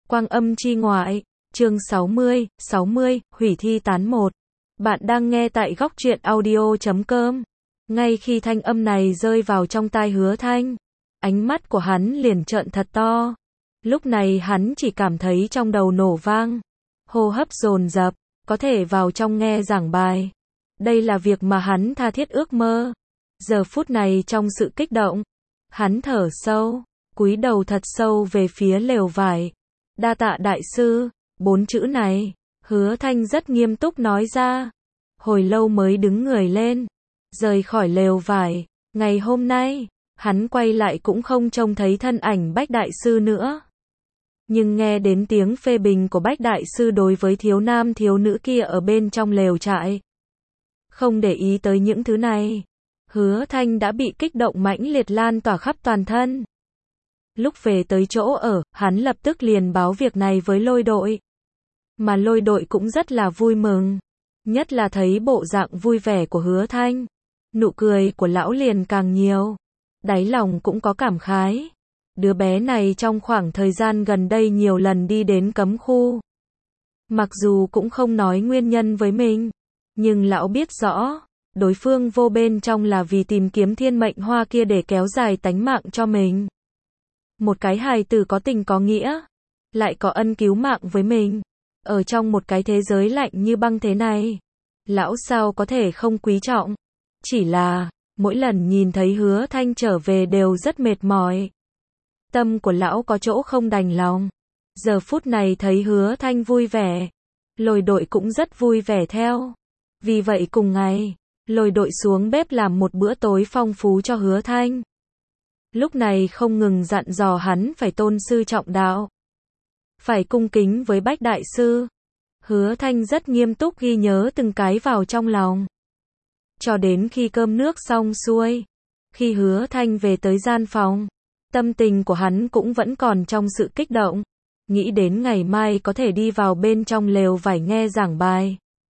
Quang âm chi ngoại, chương 60, hủy thi tán một. Bạn đang nghe tại góc truyện audio.com. Ngay khi thanh âm này rơi vào trong tai Hứa Thanh, ánh mắt của hắn liền trợn thật to. Lúc này hắn chỉ cảm thấy trong đầu nổ vang, hô hấp dồn dập, có thể vào trong nghe giảng bài. Đây là việc mà hắn tha thiết ước mơ. Giờ phút này trong sự kích động, hắn thở sâu, cúi đầu thật sâu về phía lều vải. Đa tạ đại sư, 4 chữ này, Hứa Thanh rất nghiêm túc nói ra. Hồi lâu mới đứng người lên, rời khỏi lều vải. Ngày hôm nay, hắn quay lại cũng không trông thấy thân ảnh Bách đại sư nữa. Nhưng nghe đến tiếng phê bình của Bách đại sư đối với thiếu nam thiếu nữ kia ở bên trong lều trại. Không để ý tới những thứ này, Hứa Thanh đã bị kích động mãnh liệt lan tỏa khắp toàn thân. Lúc về tới chỗ ở, hắn lập tức liền báo việc này với Lôi đội. Mà Lôi đội cũng rất là vui mừng. Nhất là thấy bộ dạng vui vẻ của Hứa Thanh. Nụ cười của lão liền càng nhiều. Đáy lòng cũng có cảm khái. Đứa bé này trong khoảng thời gian gần đây nhiều lần đi đến cấm khu. Mặc dù cũng không nói nguyên nhân với mình, nhưng lão biết rõ, đối phương vô bên trong là vì tìm kiếm thiên mệnh hoa kia để kéo dài tánh mạng cho mình. Một cái hài tử có tình có nghĩa, lại có ân cứu mạng với mình. Ở trong một cái thế giới lạnh như băng thế này, lão sao có thể không quý trọng. Chỉ là, mỗi lần nhìn thấy Hứa Thanh trở về đều rất mệt mỏi. Tâm của lão có chỗ không đành lòng. Giờ phút này thấy Hứa Thanh vui vẻ, Lôi đội cũng rất vui vẻ theo. Vì vậy cùng ngày, Lôi đội xuống bếp làm một bữa tối phong phú cho Hứa Thanh. Lúc này không ngừng dặn dò hắn phải tôn sư trọng đạo, phải cung kính với Bách đại sư. Hứa Thanh rất nghiêm túc ghi nhớ từng cái vào trong lòng. Cho đến khi cơm nước xong xuôi, khi Hứa Thanh về tới gian phòng, tâm tình của hắn cũng vẫn còn trong sự kích động, nghĩ đến ngày mai có thể đi vào bên trong lều vải nghe giảng bài.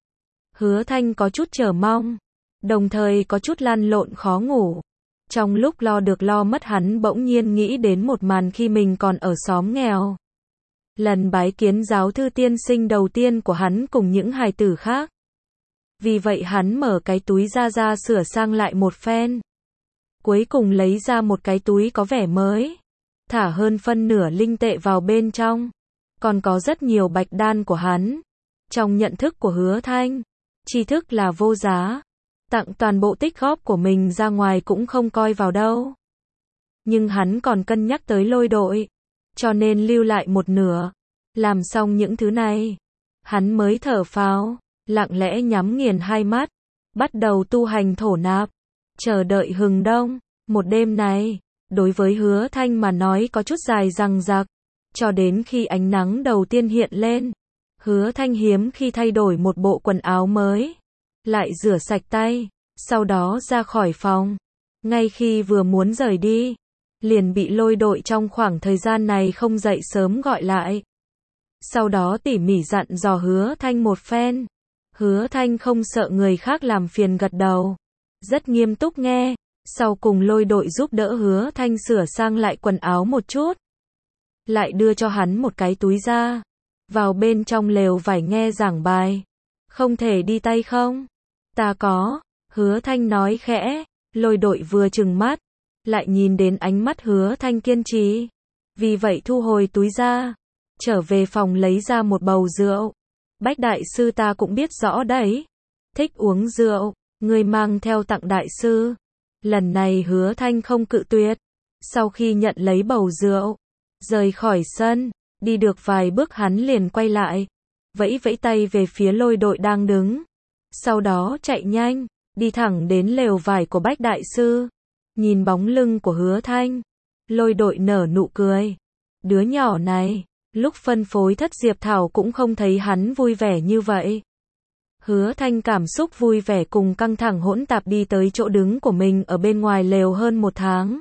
Hứa Thanh có chút chờ mong, đồng thời có chút lăn lộn khó ngủ. Trong lúc lo được lo mất hắn bỗng nhiên nghĩ đến một màn khi mình còn ở xóm nghèo. Lần bái kiến giáo thư tiên sinh đầu tiên của hắn cùng những hài tử khác. Vì vậy hắn mở cái túi ra sửa sang lại một phen. Cuối cùng lấy ra một cái túi có vẻ mới. Thả hơn phân nửa linh tệ vào bên trong. Còn có rất nhiều bạch đan của hắn. Trong nhận thức của Hứa Thanh, tri thức là vô giá. Tặng toàn bộ tích góp của mình ra ngoài cũng không coi vào đâu. Nhưng hắn còn cân nhắc tới Lôi đội, cho nên lưu lại một nửa. Làm xong những thứ này, hắn mới thở phào, lặng lẽ nhắm nghiền hai mắt, bắt đầu tu hành thổ nạp, chờ đợi hừng đông. Một đêm này, đối với Hứa Thanh mà nói có chút dài dằng dặc, cho đến khi ánh nắng đầu tiên hiện lên, Hứa Thanh hiếm khi thay đổi một bộ quần áo mới, lại rửa sạch tay, sau đó ra khỏi phòng. Ngay khi vừa muốn rời đi, liền bị Lôi đội trong khoảng thời gian này không dậy sớm gọi lại. Sau đó tỉ mỉ dặn dò Hứa Thanh một phen. Hứa Thanh không sợ người khác làm phiền gật đầu, rất nghiêm túc nghe. Sau cùng Lôi đội giúp đỡ Hứa Thanh sửa sang lại quần áo một chút, lại đưa cho hắn một cái túi ra, vào bên trong lều vải nghe giảng bài. Không thể đi tay không? Ta có, Hứa Thanh nói khẽ. Lôi đội vừa trừng mắt, lại nhìn đến ánh mắt Hứa Thanh kiên trì. Vì vậy thu hồi túi ra, trở về phòng lấy ra một bầu rượu. Bách đại sư ta cũng biết rõ đấy, thích uống rượu, ngươi mang theo tặng đại sư. Lần này Hứa Thanh không cự tuyệt. Sau khi nhận lấy bầu rượu, rời khỏi sân, đi được vài bước hắn liền quay lại, vẫy vẫy tay về phía Lôi đội đang đứng. Sau đó chạy nhanh, đi thẳng đến lều vải của Bách đại sư. Nhìn bóng lưng của Hứa Thanh, Lôi đội nở nụ cười. Đứa nhỏ này, lúc phân phối thất diệp thảo cũng không thấy hắn vui vẻ như vậy. Hứa Thanh cảm xúc vui vẻ cùng căng thẳng hỗn tạp đi tới chỗ đứng của mình ở bên ngoài lều hơn 1 tháng.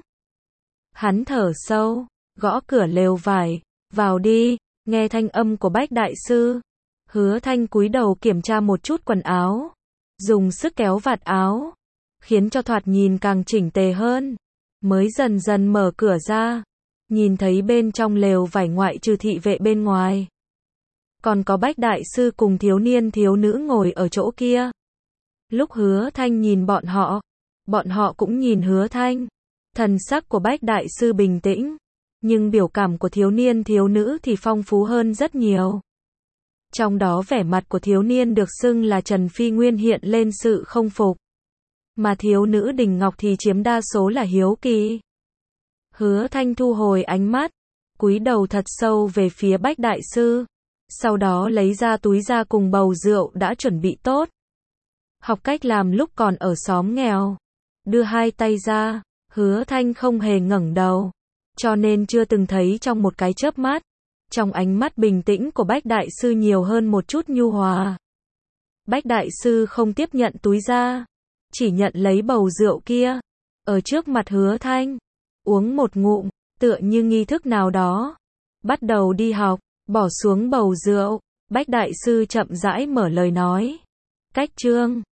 Hắn thở sâu, gõ cửa lều vải, vào đi, nghe thanh âm của Bách đại sư. Hứa Thanh cúi đầu kiểm tra một chút quần áo, dùng sức kéo vạt áo, khiến cho thoạt nhìn càng chỉnh tề hơn, mới dần dần mở cửa ra. nhìn thấy bên trong lều vải ngoại trừ thị vệ bên ngoài. Còn có Bách Đại Sư cùng thiếu niên thiếu nữ ngồi ở chỗ kia. Lúc Hứa Thanh nhìn bọn họ cũng nhìn Hứa Thanh. Thần sắc của Bách Đại Sư bình tĩnh, nhưng biểu cảm của thiếu niên thiếu nữ thì phong phú hơn rất nhiều. Trong đó vẻ mặt của thiếu niên được xưng là Trần Phi Nguyên hiện lên sự không phục, mà thiếu nữ Đình Ngọc thì chiếm đa số là hiếu kỳ. Hứa Thanh thu hồi ánh mắt, cúi đầu thật sâu về phía Bách Đại Sư, sau đó lấy ra túi ra cùng bầu rượu đã chuẩn bị tốt. Học cách làm lúc còn ở xóm nghèo, đưa hai tay ra, Hứa Thanh không hề ngẩng đầu, cho nên chưa từng thấy trong một cái chớp mắt, trong ánh mắt bình tĩnh của Bách Đại Sư nhiều hơn một chút nhu hòa. Bách Đại Sư không tiếp nhận túi ra, chỉ nhận lấy bầu rượu kia, ở trước mặt Hứa Thanh, uống một ngụm, tựa như nghi thức nào đó. Bắt đầu đi học, bỏ xuống bầu rượu, Bách Đại Sư chậm rãi mở lời nói. Cách chương